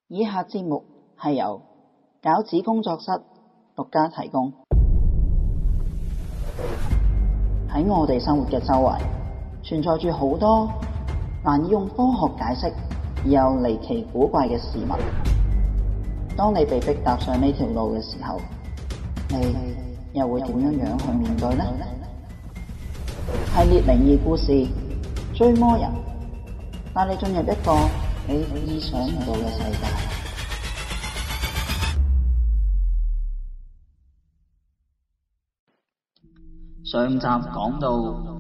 以下節目係由餃子工作室獨家提供。喺我哋生活嘅周圍，存在住好多難以用科學解釋而又離奇古怪嘅事物。當你被迫踏上呢條路嘅時候，你又會點樣去面對呢？系列靈異故事追魔人，帶你進入一個你意想唔到嘅世界。上集講到，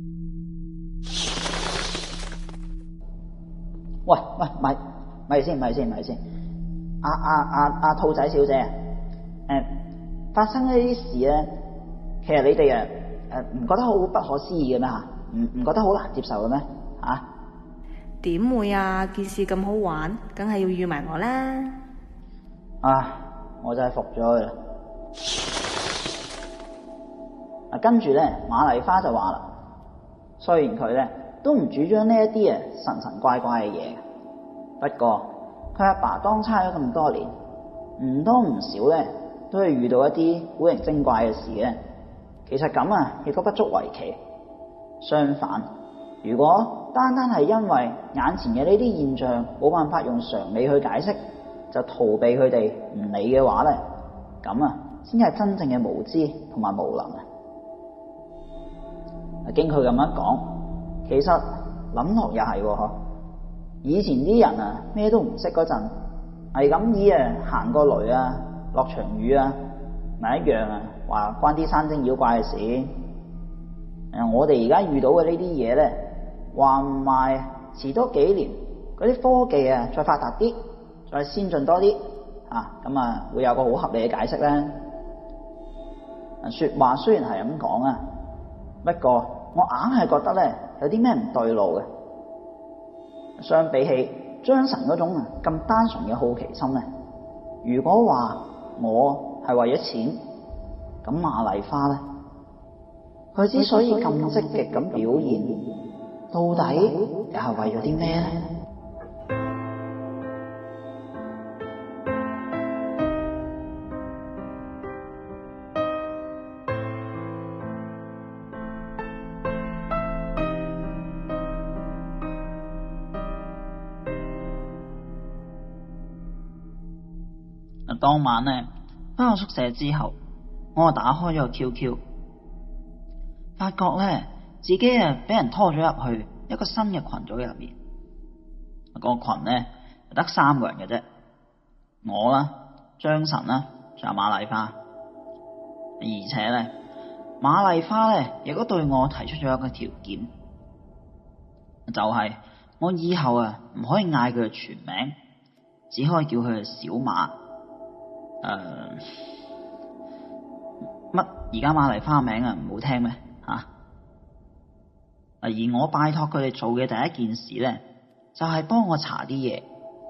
喂，咪先，阿兔仔小姐，發生呢啲事咧，其實你哋唔覺得好不可思議嘅咩吓？唔覺得好難接受嘅咩吓？ 點會啊！件事咁好玩，梗係要預埋我啦。 我真係服咗佢啦。跟住咧，馬麗花就話啦，雖然佢咧都唔主張呢一啲神神怪怪嘅嘢，不過佢阿爸當差咗咁多年，唔多唔少咧都係遇到一啲古靈精怪嘅事嘅。其實咁亦都不足為奇。相反，如果單單係因為眼前嘅呢啲現象冇辦法用常理去解釋，就逃避佢哋唔理嘅話咧，咁先係真正嘅無知同埋無能啊！經佢咁樣講，其實諗落又係喎，以前啲人咩都唔識嗰陣，係咁以行過雷落場雨咪一樣話關啲山精妖怪嘅事。我哋而家遇到嘅呢啲嘢咧，話唔埋遲多幾年，嗰啲科技再發達啲，再先進多啲咁會有個好合理嘅解釋咧。說話雖然係咁講不過我硬係覺得咧有啲咩唔對路嘅。相比起張神嗰種咁單純嘅好奇心咧，如果話我係為咗錢，咁馬麗花咧，佢之所以咁積極咁表現，到底又係為咗啲咩咧？當晚咧返到宿舍之後，我打開咗個 QQ， 發覺咧自己俾人拖咗入去一個新嘅群組入面。個群咧得3個人嘅啫，我啦、張神啦，仲有馬麗花。而且咧馬麗花咧亦都對我提出咗一個條件，就係我以後唔可以嗌佢嘅全名，只可以叫佢小馬。乜而家馬麗花名唔好聽咩而我拜託佢哋做嘅第一件事咧，就係幫我查啲嘢。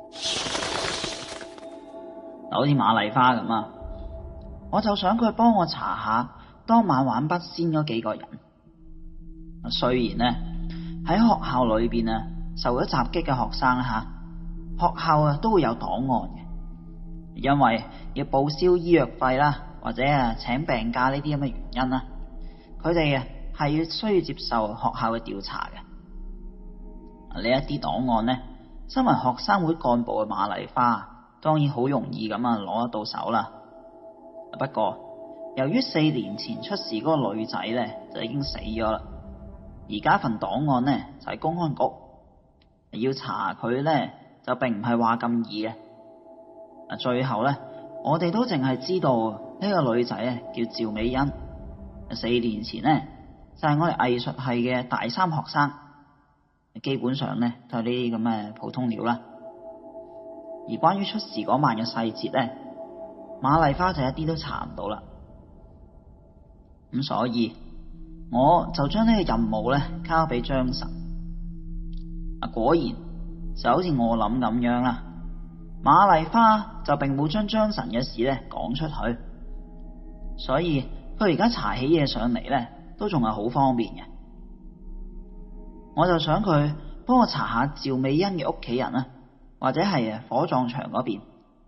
好似馬麗花咁我就想佢幫我查下當晚玩筆仙嗰幾個人。雖然咧喺學校裏邊受咗襲擊嘅學生學校都會有檔案嘅，因為要報銷醫藥費啦，或者請病假呢啲咁嘅原因佢哋係要需要接受學校嘅調查嘅。呢一啲檔案咧，身為學生會幹部嘅馬麗花當然好容易咁攞得到手啦。不過由於4年前出事嗰個女仔咧就已經死咗啦，而家份檔案咧就係公安局，要查佢咧就並唔係話咁易嘅。最後咧我哋都淨係知道呢個女仔叫趙美欣，4年前咧就係我哋藝術系嘅大3學生，基本上咧都係呢啲咁嘅普通料啦。而關於出事嗰晚嘅細節咧，馬麗花就一啲都查唔到啦。咁所以我就將呢個任務咧交俾張神。果然就好似我諗咁樣啦，馬麗花就並冇將張神嘅事咧講出去，所以佢而家查起嘢上嚟咧都仲係好方便嘅。我就想佢幫我查下趙美欣嘅屋企人或者係火葬場嗰邊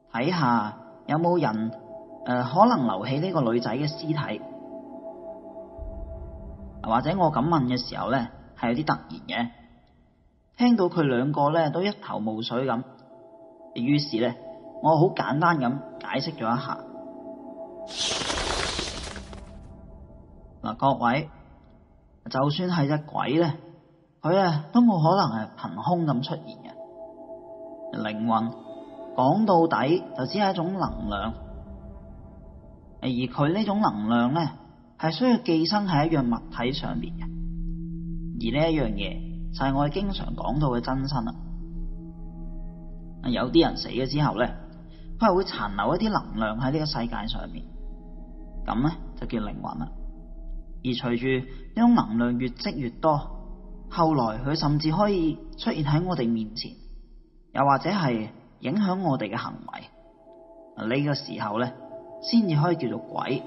睇下有冇人可能留起呢個女仔嘅屍體，或者我咁問嘅時候呢，係有啲突然嘅。聽到佢兩個呢都一頭霧水咁，於是呢，我好簡單咁解釋咗一下。嗱，各位，就算係隻鬼呢，佢都冇可能係憑空咁出現嘅。靈魂講到底就只係一種能量，而佢呢種能量呢，係需要寄生喺一樣物體上邊嘅，而呢一樣嘢就係我哋經常講到嘅真身啦。有啲人死咗之後呢，佢係會殘留一啲能量喺呢個世界上面，咁呢就叫靈魂啦。而隨住呢種能量越積越多，後來佢甚至可以出現喺我哋面前，又或者係影響我哋嘅行為。呢個時候呢，先至可以叫做鬼。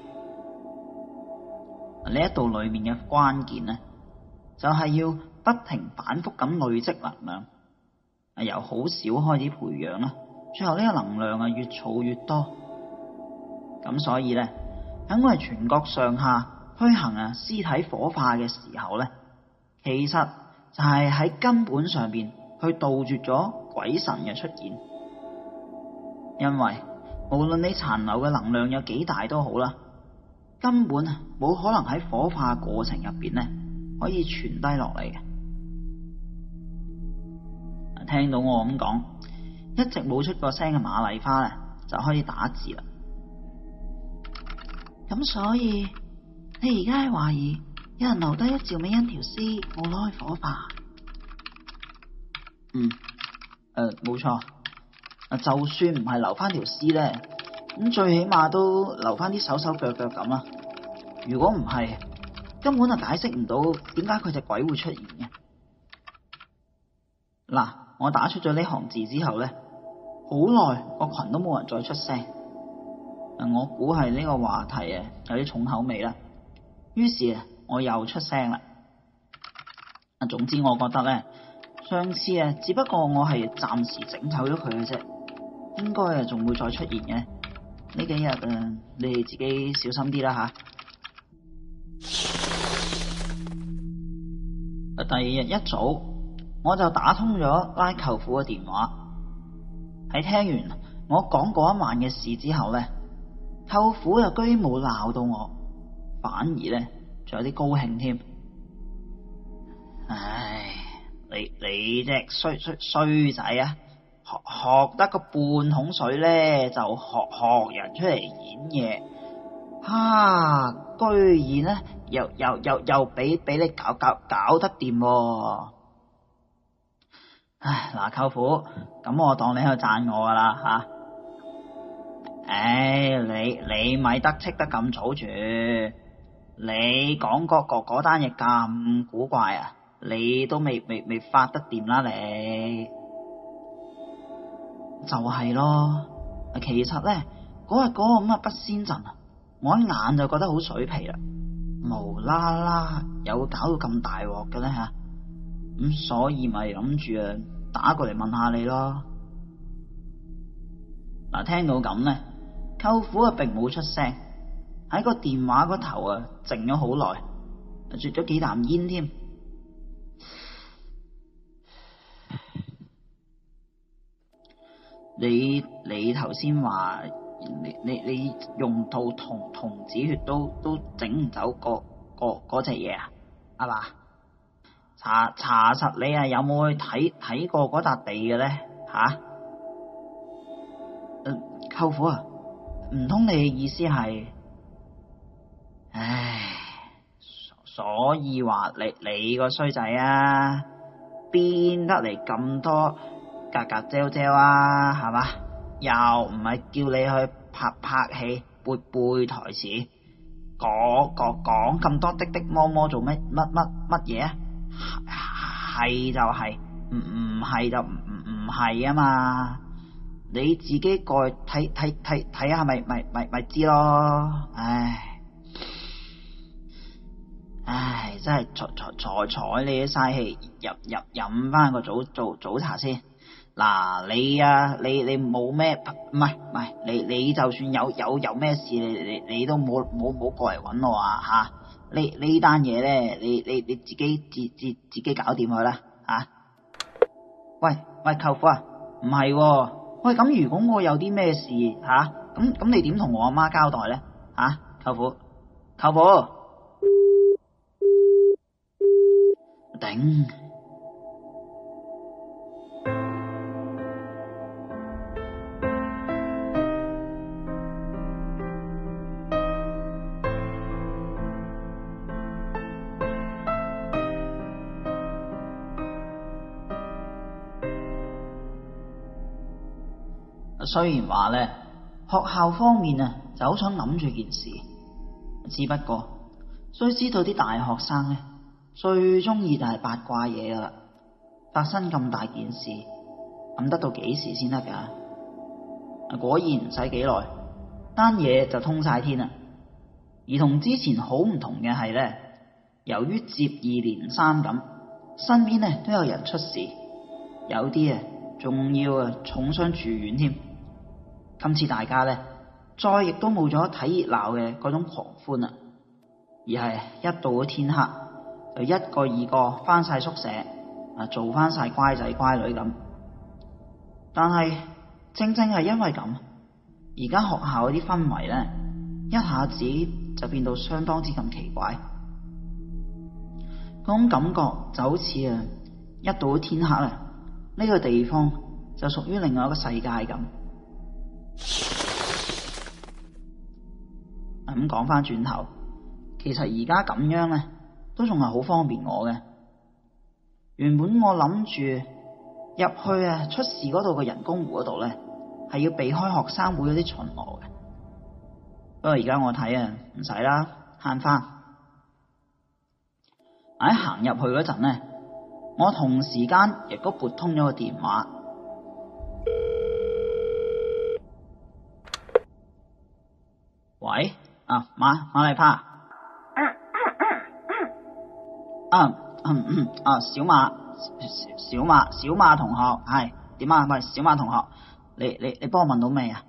呢一度裏面嘅關鍵呢，就係要不停反覆咁累積能量，由好少開始培養啦，最後呢個能量越儲越多。咁所以呢，喺我哋全國上下推行屍體火化嘅時候呢，其實就係喺根本上邊去杜絕咗鬼神嘅出現。因為無論你殘留嘅能量有幾大都好啦，根本冇可能喺火化過程入邊呢可以傳低落嚟嘅。聽到我咁講，一直冇出過聲嘅馬麗花呢就開始打字啦。咁所以你而家係懷疑有人留低咗趙美欣條屍冇攞去火化？冇錯。就算唔係留翻條屍呢，咁最起碼都留翻啲手手腳腳咁啦。如果唔係，根本就解釋唔到點解佢隻鬼會出現嘅。嗱，我打出咗呢行字之後呢，好耐個群都冇人再出聲。我估係呢個話題有啲重口味啦，於是我又出聲啦。總之我覺得呢，上次只不過我係暫時整走咗佢嘅啫，應該仲會再出現嘅。呢幾日你哋自己小心啲啦吓。第二日一早我就打通咗拉舅父嘅電話。喺聽完我講嗰一晚嘅事之後呢，舅父又居然冇鬧到我，反而呢仲有啲高興添。唉，你隻衰仔啊，學得個半桶水呢，就學人出嚟演嘢，居然呢又俾你搞得掂喎。唉，嗱，舅父，咁我當你喺度讚我噶啦吓。唉，你咪得戚得咁早住，你講嗰單嘢咁古怪啊，你都未發得掂啦你。就係咯，其實呢，嗰日嗰個咁嘅筆仙陣，我一眼就覺得好水皮啦，無啦啦又搞到咁大鑊嘅呢吓，咁所以咪諗住打過嚟問下你咯。嗱，聽到咁呢，舅父並冇出聲，喺個電話嗰頭靜咗好耐，啜咗幾啖煙添。你頭先話你用到童子血都整唔走嗰隻嘢啊？係嘛？查實你有冇去睇過嗰笪地嘅咧？吓？舅父啊，唔通你嘅意思係？唉，所以話你個衰仔啊，邊得嚟咁多格格啫啫啊，係嘛？又唔係叫你去拍戲背台詞，講咁多的摸摸做乜嘢啊？係就係，唔係就唔係啊嘛！你自己過去睇下咪知咯。唉，真係睬你啲嘥氣，飲翻個早茶先。 嗱，你冇咩，唔係，你就算有咩事，你都冇過嚟揾我啊吓！呢單嘢咧，你自己搞掂佢啦吓！喂，舅父啊，唔係喎，喂，咁如果我有啲咩事吓，咁你點同我阿媽交代咧吓？舅父，頂！雖然話咧，學校方面啊就好想揞住件事，只不過須知道啲大學生咧最中意就係八卦嘢噶啦，發生咁大件事，揞得到幾時先得噶？果然唔使幾耐，單嘢就通晒天啦。而同之前好唔同嘅係咧，由於接二連三咁，身邊咧都有人出事，有啲仲要重傷住院添。今次大家咧，再亦都冇咗睇熱鬧嘅嗰種狂歡啦，而係一到咗天黑，就一個二個翻晒宿舍，做翻晒乖仔乖女咁。但係正係因為咁，而家學校嗰啲氛圍咧，一下子就變到相當之咁奇怪。嗰種感覺就好似一到咗天黑啦，呢個地方就屬於另外一個世界咁。咁講翻轉頭，其實而家咁樣咧，都仲係好方便我嘅。原本我諗住入去出事嗰度嘅人工湖嗰度咧，係要避開學生會嗰啲巡邏嘅。不過而家我睇唔使啦，慳翻。喺行入去嗰陣咧，我同時間亦都撥通咗個電話。喂，馬麗花，小馬同學係點啊？喂，小馬同學，你幫我問到未啊？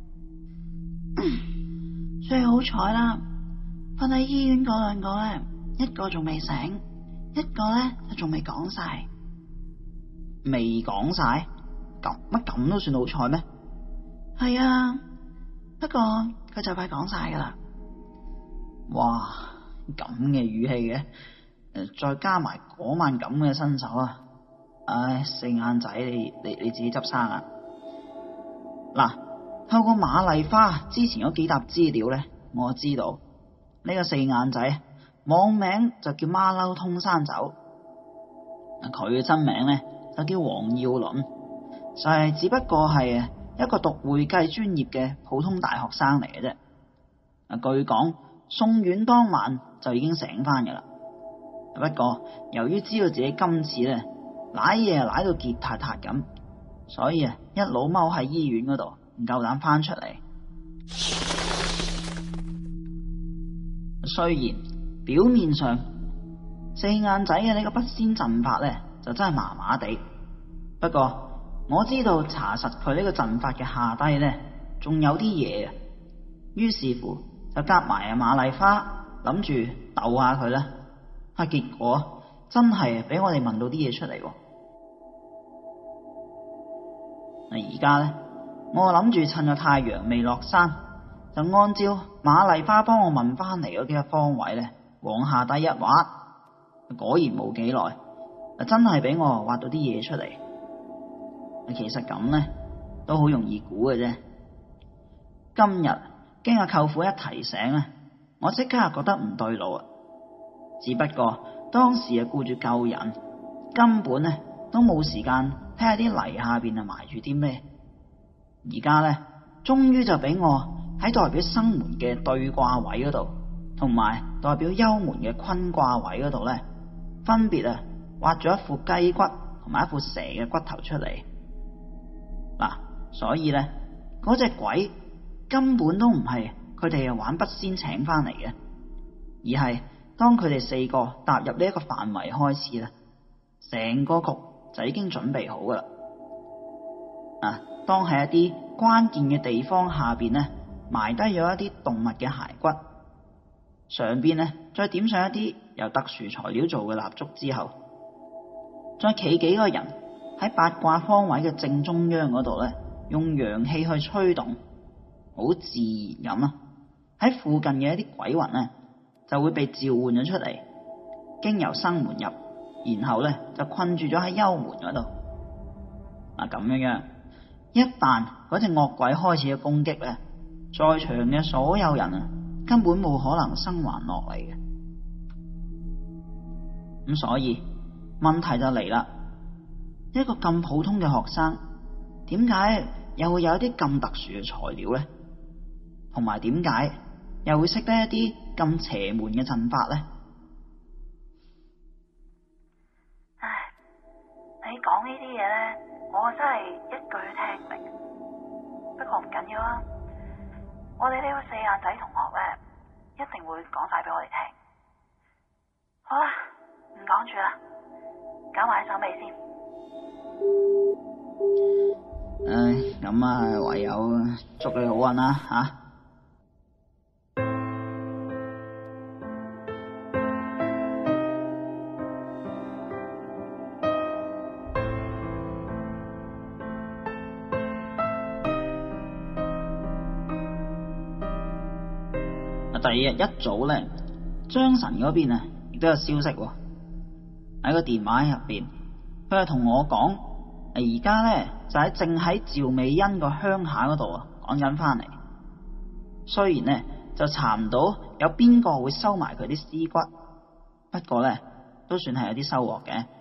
最好彩啦，瞓喺醫院嗰兩個咧，一個仲未醒，一個咧就仲未講晒。 未講晒？咁都算好彩咩？ 係啊，不過佢就快講晒噶啦。 哇，咁嘅語氣嘅，再加埋嗰晚咁嘅身手啊！唉，四眼仔，你自己執生啊！嗱，透過馬麗花之前嗰幾沓資料咧，我知道呢個四眼仔網名就叫馬騮通山走，佢嘅真名咧就叫黃耀倫，就係只不過係一個讀會計專業嘅普通大學生嚟嘅啫。據講送院當晚就已經醒翻噶啦，不過由於知道自己今次咧瀨嘢瀨到結撻撻咁，所以一路踎喺醫院嗰度唔夠膽翻出嚟。雖然表面上四眼仔嘅呢個筆仙陣法咧就真係麻麻地，不過我知道查實佢呢個陣法嘅下低咧仲有啲嘢嘅，於是乎就夾埋馬麗花諗住鬥下佢啦。結果真係俾我哋聞到啲嘢出嚟。而家咧，我諗住趁個太陽未落山，就按照馬麗花幫我問翻嚟嗰幾個方位咧，往下低一挖，果然冇幾耐，真係俾我挖到啲嘢出嚟。其實咁咧都好容易估嘅啫。今日經阿舅父一提醒咧，我即刻覺得唔對路啊！只不過當時顧住救人，根本咧都冇時間睇下啲泥下邊埋住啲咩。而家咧終於就俾我喺代表生門嘅對卦位嗰度，同埋代表幽門嘅坤卦位嗰度咧，分別挖咗一副雞骨同埋一副蛇嘅骨頭出嚟。嗱，所以咧嗰隻鬼根本都唔係佢哋玩筆仙請翻嚟嘅，而係當佢哋四個踏入呢一個範圍開始啦，成個局就已經準備好噶啦。 當喺一啲關鍵嘅地方下邊呢，埋低咗一啲動物嘅骸骨，上邊呢再點上一啲由特殊材料做嘅蠟燭之後，再企幾個人喺八卦方位嘅正中央嗰度呢，用陽氣去吹動，好自然咁啊！喺附近嘅一啲鬼魂呢，就會被召喚咗出嚟，經由生門入，然後呢就困住咗喺幽門嗰度。咁樣，一旦嗰隻惡鬼開始嘅攻擊呢，在場嘅所有人啊，根本冇可能生還落嚟嘅。咁所以問題就嚟啦，一個咁普通嘅學生，點解又會有一啲咁特殊嘅材料呢？同埋點解又會識得一啲咁邪門嘅陣法呢？ 唉，你講呢啲嘢呢，我真係一句都聽唔明。不過唔緊要啦，我哋呢個四眼仔同學呢，一定會講晒俾我哋聽。好啦，唔講住啦，搞埋手尾先。 咁啊，唯有祝你好運啦吓。第二日一早咧，張神嗰邊啊，亦都有消息喎。喺個電話入邊，佢係同我講，而家咧就正喺趙美欣個鄉下嗰度啊，趕緊翻嚟。雖然咧就查唔到有邊個會收埋佢啲屍骨，不過咧都算係有啲收穫嘅。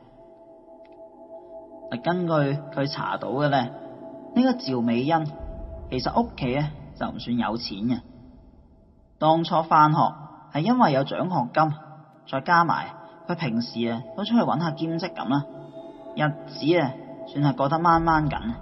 根據佢查到嘅咧，呢個趙美欣其實屋企咧就唔算有錢嘅。當初翻學係因為有獎學金，再加埋佢平時都出去揾下兼職咁啦，日子算係過得掹掹緊。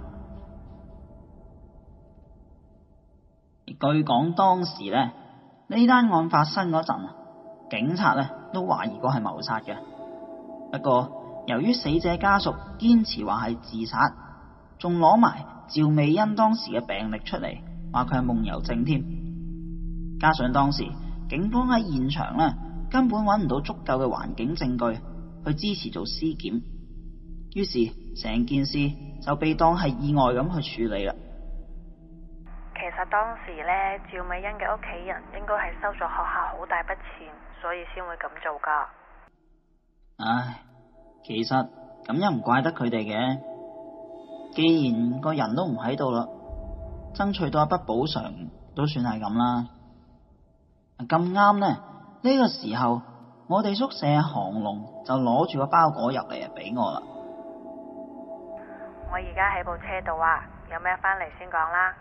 據講當時呢單案發生嗰陣，警察都懷疑過係謀殺嘅。不過由於死者家屬堅持話係自殺，仲攞埋趙美欣當時嘅病歷出嚟，話佢係夢遊症添。加上當時警方喺現場根本揾唔到足夠嘅環境證據去支持做屍檢，於是成件事就被當係意外咁去處理啦。 其實當時趙美欣嘅屋企人應該係收咗學校好大筆錢，所以先會咁做噶。 唉，其實咁又唔怪得佢哋嘅，既然個人都唔喺度啦，爭取到一筆補償都算係咁啦。咁啱呢個時候，我哋宿舍韓龍就攞住個包裹入嚟俾我啦。 我而家喺部車度啊，有咩翻嚟先講啦。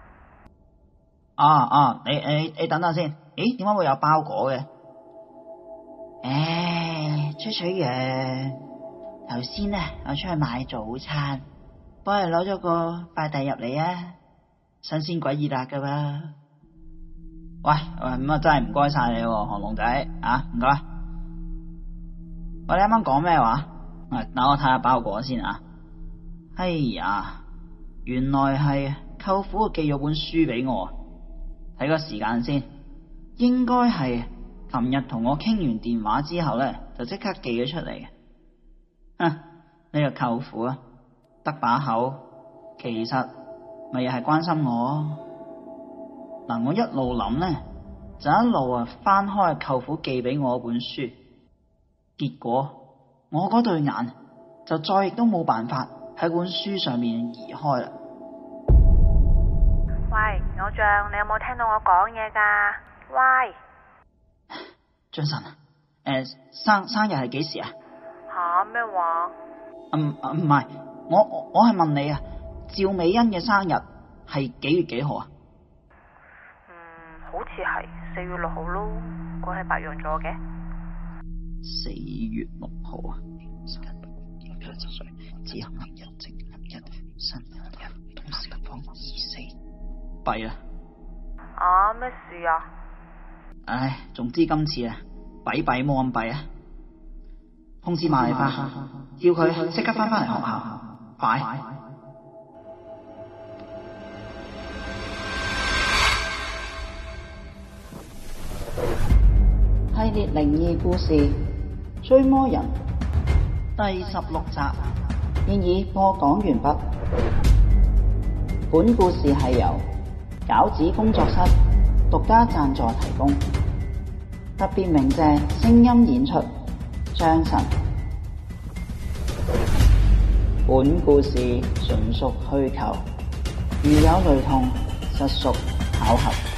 你等等先。咦，點解會有包裹嘅？吹水嘅。頭先我出去買早餐，幫你攞咗個快遞入嚟啊，新鮮鬼熱辣噶噃。喂，咁真係唔該晒你，韓龍仔啊，唔該。你啱啱講咩話？等我睇下包裹先啊。哎呀，原來係舅父寄咗本書俾我，睇個時間先，應該係琴日同我傾完電話之後就即刻寄咗出嚟。呢個舅父得把口，其實咪又係關心我。我一路諗就一路翻開舅父寄俾我本書，結果我嗰對眼就再亦都冇辦法喺本書上面移開啦。 喂，偶像，你有冇聽到我講嘢噶？喂， 張神生日係幾時啊？ 吓，咩話？ 唔係，我係問你趙美欣嘅生日係幾月幾號啊？ 好似係4月6號咯，嗰係白羊座嘅。 4月6號啊！時間7歲，只行日正1生日，同時放24，弊啦！ 咩事啊？ 唉，總之今次弊冇咁弊啊！通知馬麗花，叫佢即刻翻嚟學校，快！ 列靈異故事《追魔人》第16集現已播講完畢。本故事係由餃子工作室獨家贊助提供，特別鳴謝聲音演出張晨。本故事純屬虛構，如有雷同，實屬巧合。